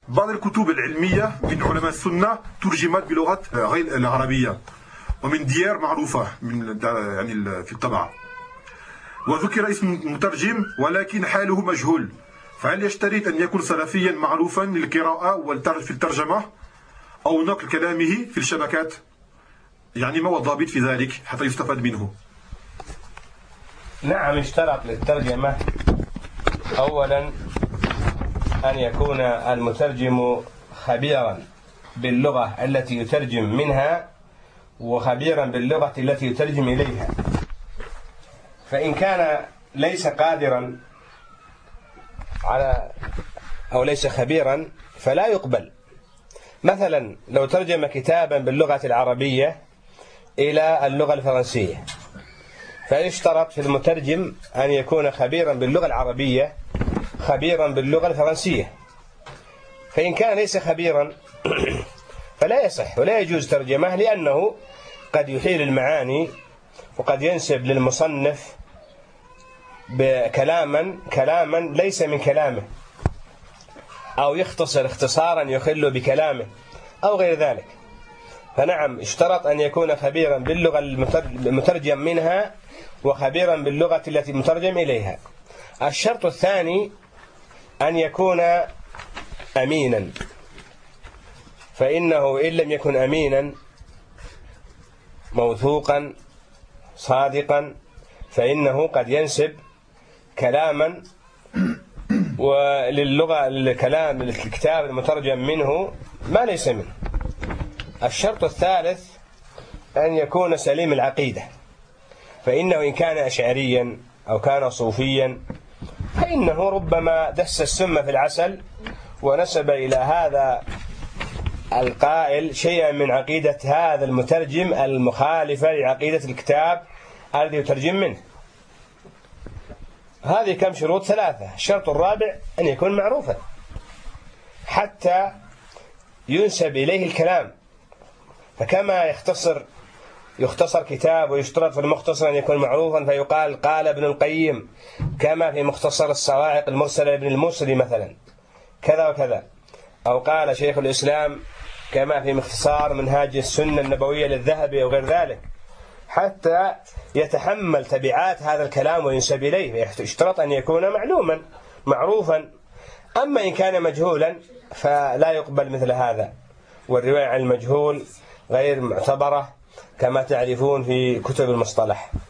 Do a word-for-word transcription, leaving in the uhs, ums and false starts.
بعض الكتب العلمية من علماء السنة ترجمت بلغة غير العربية ومن ديار معروفة من يعني في الطبعة، وذكر اسم المترجم ولكن حاله مجهول، فهل يشترط أن يكون سلفيا معروفا للقراءة في الترجمة أو نقل كلامه في الشبكات؟ يعني ما هو الضابط في ذلك حتى يستفاد منه؟ نعم، اشترط للترجمة أولا أن يكون المترجم خبيرا باللغة التي يترجم منها وخبيرا باللغة التي يترجم إليها، فإن كان ليس قادرا على أو ليس خبيرا فلا يقبل. مثلا لو ترجم كتابا باللغة العربية إلى اللغة الفرنسية، فيشترط في المترجم أن يكون خبيرا باللغة العربية خبيرا باللغة الفرنسية، فإن كان ليس خبيرا فلا يصح ولا يجوز ترجمه، لأنه قد يحيل المعاني وقد ينسب للمصنف بكلاما كلاما ليس من كلامه، أو يختصر اختصارا يخل بكلامه أو غير ذلك. فنعم، اشترط أن يكون خبيرا باللغة المترجم منها وخبيرا باللغة التي مترجم إليها. الشرط الثاني أن يكون أمينا، فإنه إن لم يكن أمينا موثوقا صادقا فإنه قد ينسب كلاما وللغة الكلام الكتاب المترجم منه ما ليس منه. الشرط الثالث أن يكون سليم العقيدة، فإنه إن كان أشعريا أو كان صوفيا فإنه ربما دس السم في العسل ونسب إلى هذا القائل شيئا من عقيدة هذا المترجم المخالفة لعقيدة الكتاب الذي يترجم منه. هذه كم شروط؟ ثلاثة. الشرط الرابع أن يكون معروفا حتى ينسب إليه الكلام، فكما يختصر يختصر كتاب ويشترط في المختصر أن يكون معروفا فيقال قال ابن القيم، كما في مختصر الصواعق المرسلة لابن الموصلي مثلا كذا وكذا، أو قال شيخ الإسلام كما في مختصار منهاج السنة النبوية للذهبي أو غير ذلك، حتى يتحمل تبعات هذا الكلام وينسب إليه. يشترط أن يكون معلوما معروفا. أما إن كان مجهولا فلا يقبل مثل هذا، والرواية عن المجهول غير معتبرة كما تعرفون في كتب المصطلح.